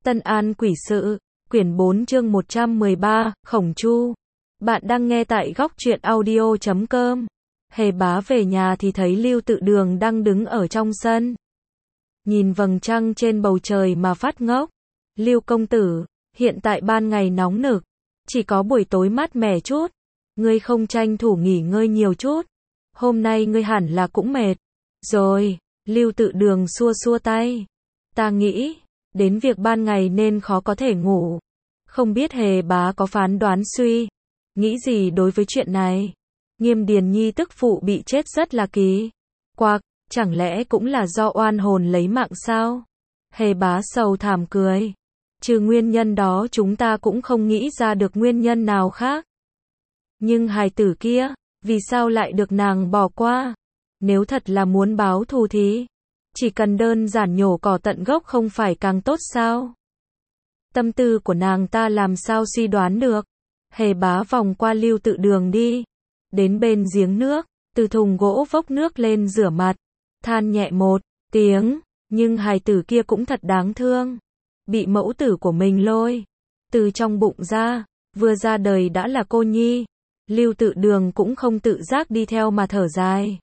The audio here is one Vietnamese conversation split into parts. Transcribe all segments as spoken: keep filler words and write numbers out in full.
Tân An Quỷ Sự, quyển bốn chương một trăm mười ba, Khổng Chu. Bạn đang nghe tại góc truyện audio chấm com. Hề Bá về nhà thì thấy Lưu Tự Đường đang đứng ở trong sân. Nhìn vầng trăng trên bầu trời mà phát ngốc. Lưu công tử, hiện tại ban ngày nóng nực, chỉ có buổi tối mát mẻ chút. Ngươi không tranh thủ nghỉ ngơi nhiều chút. Hôm nay ngươi hẳn là cũng mệt. Rồi, Lưu Tự Đường xua xua tay. Ta nghĩ, đến việc ban ngày nên khó có thể ngủ. Không biết Hề Bá có phán đoán suy nghĩ gì đối với chuyện này. Nghiêm Điền Nhi tức phụ bị chết rất là kỳ quặc, chẳng lẽ cũng là do oan hồn lấy mạng sao? Hề Bá sầu thảm cười. Trừ nguyên nhân đó chúng ta cũng không nghĩ ra được nguyên nhân nào khác. Nhưng hài tử kia, vì sao lại được nàng bỏ qua? Nếu thật là muốn báo thù thì chỉ cần đơn giản nhổ cỏ tận gốc không phải càng tốt sao? Tâm tư của nàng ta làm sao suy đoán được. Hề Bá vòng qua Lưu Tự Đường đi, đến bên giếng nước, từ thùng gỗ vốc nước lên rửa mặt, than nhẹ một tiếng, nhưng hài tử kia cũng thật đáng thương. Bị mẫu tử của mình lôi từ trong bụng ra, vừa ra đời đã là cô nhi. Lưu Tự Đường cũng không tự giác đi theo mà thở dài.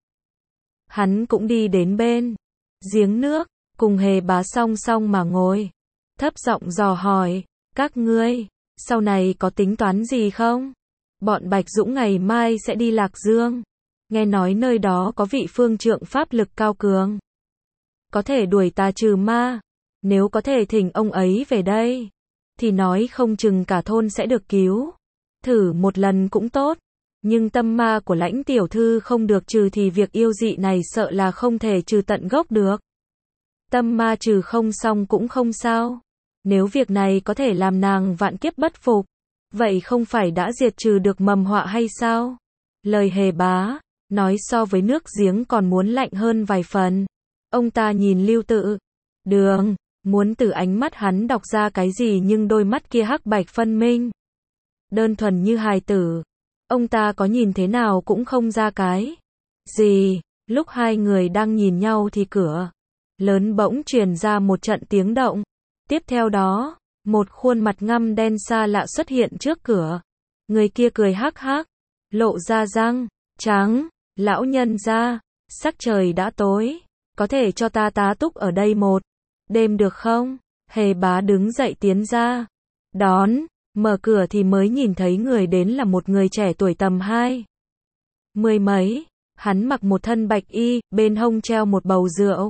Hắn cũng đi đến bên giếng nước, cùng Hề Bá song song mà ngồi, thấp giọng dò hỏi, các ngươi, sau này có tính toán gì không? Bọn Bạch Dũng ngày mai sẽ đi Lạc Dương. Nghe nói nơi đó có vị phương trượng pháp lực cao cường, có thể đuổi tà trừ ma. Nếu có thể thỉnh ông ấy về đây, thì nói không chừng cả thôn sẽ được cứu. Thử một lần cũng tốt. Nhưng tâm ma của Lãnh tiểu thư không được trừ thì việc yêu dị này sợ là không thể trừ tận gốc được. Tâm ma trừ không xong cũng không sao. Nếu việc này có thể làm nàng vạn kiếp bất phục, vậy không phải đã diệt trừ được mầm họa hay sao? Lời Hề Bá nói so với nước giếng còn muốn lạnh hơn vài phần. Ông ta nhìn Lưu Tự Đường, muốn từ ánh mắt hắn đọc ra cái gì, nhưng đôi mắt kia hắc bạch phân minh, đơn thuần như hài tử. Ông ta có nhìn thế nào cũng không ra cái gì. Lúc hai người đang nhìn nhau thì cửa lớn bỗng truyền ra một trận tiếng động. Tiếp theo đó, một khuôn mặt ngăm đen xa lạ xuất hiện trước cửa. Người kia cười hắc hắc, lộ ra răng trắng. Lão nhân gia, sắc trời đã tối, có thể cho ta tá túc ở đây một đêm được không? Hề Bá đứng dậy tiến ra đón. Mở cửa thì mới nhìn thấy người đến là một người trẻ tuổi tầm hai mười mấy. Hắn mặc một thân bạch y, bên hông treo một bầu rượu,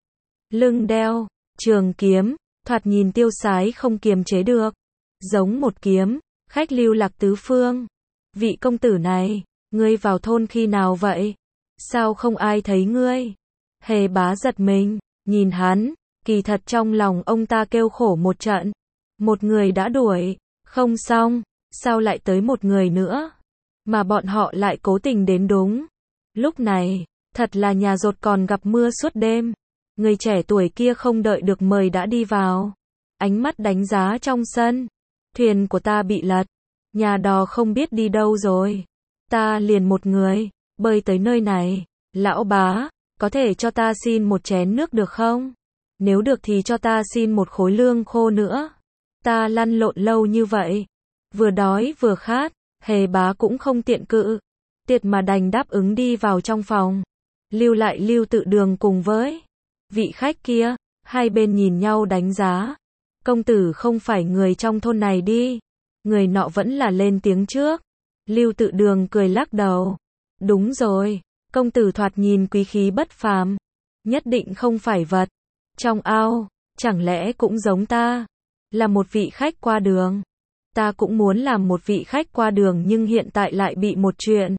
lưng đeo trường kiếm, thoạt nhìn tiêu sái không kiềm chế được, giống một kiếm khách lưu lạc tứ phương. Vị công tử này, ngươi vào thôn khi nào vậy? Sao không ai thấy ngươi? Hề Bá giật mình, nhìn hắn, kỳ thật trong lòng ông ta kêu khổ một trận. Một người đã đuổi không xong, sao lại tới một người nữa? Mà bọn họ lại cố tình đến đúng lúc này, thật là nhà dột còn gặp mưa suốt đêm. Người trẻ tuổi kia không đợi được mời đã đi vào, ánh mắt đánh giá trong sân. Thuyền của ta bị lật, nhà đò không biết đi đâu rồi. Ta liền một người bơi tới nơi này. Lão Bá, có thể cho ta xin một chén nước được không? Nếu được thì cho ta xin một khối lương khô nữa. Ta lăn lộn lâu như vậy, vừa đói vừa khát. Hề Bá cũng không tiện cự tiệt mà đành đáp ứng đi vào trong phòng, lưu lại Lưu Tự Đường cùng với vị khách kia. Hai bên nhìn nhau đánh giá. Công tử không phải người trong thôn này đi? Người nọ vẫn là lên tiếng trước. Lưu Tự Đường cười lắc đầu. Đúng rồi, công tử thoạt nhìn quý khí bất phàm, nhất định không phải vật trong ao. Chẳng lẽ cũng giống ta, là một vị khách qua đường? Ta cũng muốn làm một vị khách qua đường, nhưng hiện tại lại bị một chuyện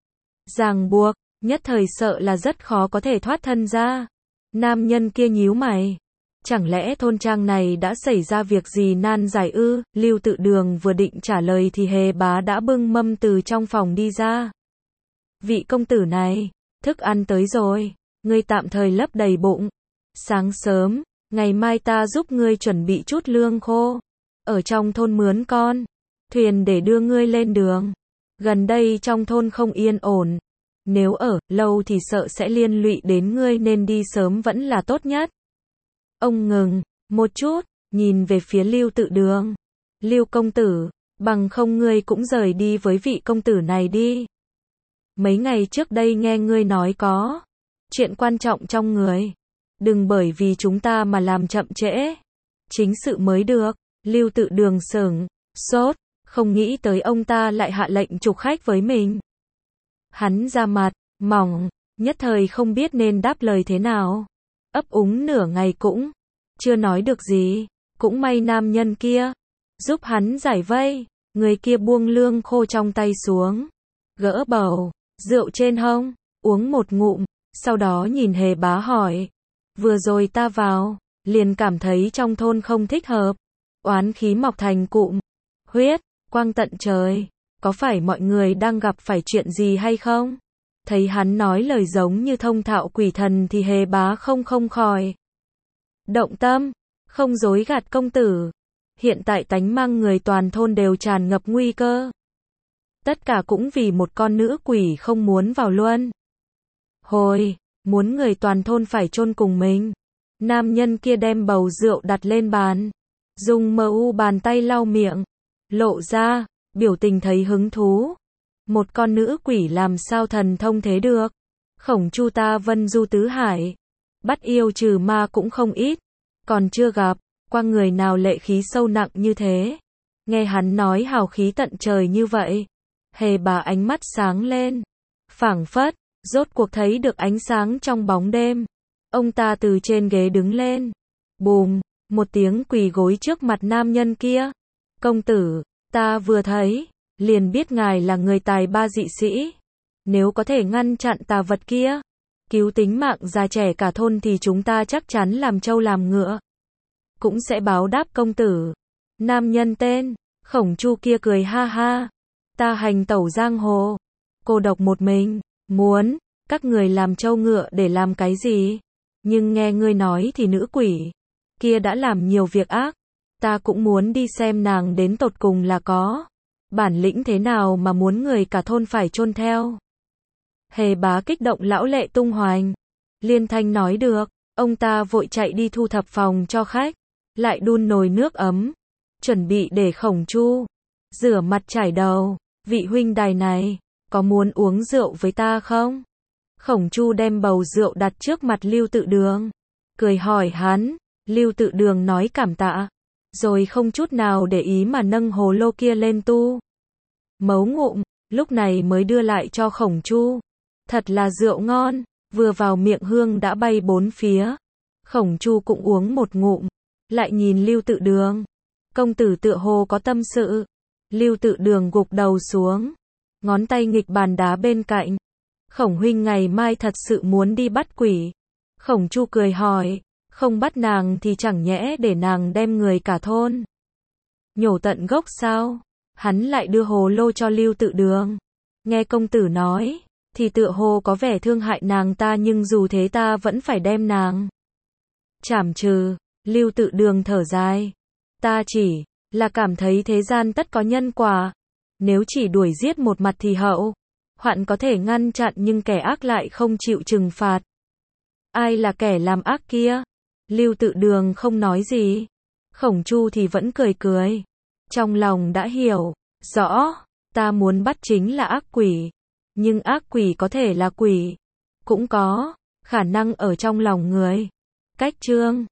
ràng buộc, nhất thời sợ là rất khó có thể thoát thân ra. Nam nhân kia nhíu mày. Chẳng lẽ thôn trang này đã xảy ra việc gì nan giải ư? Lưu Tự Đường vừa định trả lời thì Hề Bá đã bưng mâm từ trong phòng đi ra. Vị công tử này, thức ăn tới rồi, ngươi tạm thời lấp đầy bụng. Sáng sớm, ngày mai ta giúp ngươi chuẩn bị chút lương khô, ở trong thôn mướn con thuyền để đưa ngươi lên đường. Gần đây trong thôn không yên ổn, nếu ở lâu thì sợ sẽ liên lụy đến ngươi, nên đi sớm vẫn là tốt nhất. Ông ngừng một chút, nhìn về phía Lưu Tự Đường. Lưu công tử, bằng không ngươi cũng rời đi với vị công tử này đi. Mấy ngày trước đây nghe ngươi nói có chuyện quan trọng trong người. Đừng bởi vì chúng ta mà làm chậm trễ. Chính sự mới được. Lưu Tự Đường sững sốt, không nghĩ tới ông ta lại hạ lệnh trục khách với mình. Hắn ra mặt mỏng, nhất thời không biết nên đáp lời thế nào. Ấp úng nửa ngày cũng chưa nói được gì. Cũng may nam nhân kia giúp hắn giải vây. Người kia buông lương khô trong tay xuống, gỡ bầu rượu trên hông, uống một ngụm, sau đó nhìn Hề Bá hỏi. Vừa rồi ta vào, liền cảm thấy trong thôn không thích hợp. Oán khí mọc thành cụm huyết, quang tận trời. Có phải mọi người đang gặp phải chuyện gì hay không? Thấy hắn nói lời giống như thông thạo quỷ thần thì Hề Bá không không khỏi động tâm, không dối gạt công tử. Hiện tại tánh mang người toàn thôn đều tràn ngập nguy cơ. Tất cả cũng vì một con nữ quỷ không muốn vào luân hồi, muốn người toàn thôn phải chôn cùng mình. Nam nhân kia đem bầu rượu đặt lên bàn, dùng mờ u bàn tay lau miệng, lộ ra biểu tình thấy hứng thú. Một con nữ quỷ làm sao thần thông thế được? Khổng Chu ta vân du tứ hải, bắt yêu trừ ma cũng không ít, còn chưa gặp qua người nào lệ khí sâu nặng như thế. Nghe hắn nói hào khí tận trời như vậy, Hề Bá ánh mắt sáng lên, phảng phất rốt cuộc thấy được ánh sáng trong bóng đêm. Ông ta từ trên ghế đứng lên, bùm, một tiếng quỳ gối trước mặt nam nhân kia. Công tử, ta vừa thấy liền biết ngài là người tài ba dị sĩ. Nếu có thể ngăn chặn tà vật kia, cứu tính mạng già trẻ cả thôn thì chúng ta chắc chắn làm trâu làm ngựa, cũng sẽ báo đáp công tử. Nam nhân tên Khổng Chu kia cười ha ha. Ta hành tẩu giang hồ, cô độc một mình, muốn các người làm trâu ngựa để làm cái gì? Nhưng nghe ngươi nói thì nữ quỷ kia đã làm nhiều việc ác. Ta cũng muốn đi xem nàng đến tột cùng là có bản lĩnh thế nào mà muốn người cả thôn phải chôn theo. Hề Bá kích động lão lệ tung hoành. Liên thanh nói được. Ông ta vội chạy đi thu thập phòng cho khách, lại đun nồi nước ấm, chuẩn bị để Khổng Chu rửa mặt chải đầu. Vị huynh đài này, có muốn uống rượu với ta không? Khổng Chu đem bầu rượu đặt trước mặt Lưu Tự Đường, cười hỏi hắn. Lưu Tự Đường nói cảm tạ, rồi không chút nào để ý mà nâng hồ lô kia lên tu mấu ngụm, lúc này mới đưa lại cho Khổng Chu. Thật là rượu ngon, vừa vào miệng hương đã bay bốn phía. Khổng Chu cũng uống một ngụm, lại nhìn Lưu Tự Đường. Công tử tựa hồ có tâm sự. Lưu Tự Đường gục đầu xuống, ngón tay nghịch bàn đá bên cạnh. Khổng huynh ngày mai thật sự muốn đi bắt quỷ? Khổng Chu cười hỏi, không bắt nàng thì chẳng nhẽ để nàng đem người cả thôn nhổ tận gốc sao? Hắn lại đưa hồ lô cho Lưu Tự Đường. Nghe công tử nói, thì tựa hồ có vẻ thương hại nàng ta, nhưng dù thế ta vẫn phải đem nàng trảm trừ. Lưu Tự Đường thở dài. Ta chỉ là cảm thấy thế gian tất có nhân quả. Nếu chỉ đuổi giết một mặt thì hậu hoạn có thể ngăn chặn, nhưng kẻ ác lại không chịu trừng phạt. Ai là kẻ làm ác kia? Lưu Tự Đường không nói gì. Khổng Chu thì vẫn cười cười. Trong lòng đã hiểu rõ, ta muốn bắt chính là ác quỷ. Nhưng ác quỷ có thể là quỷ, cũng có khả năng ở trong lòng người. Cách chương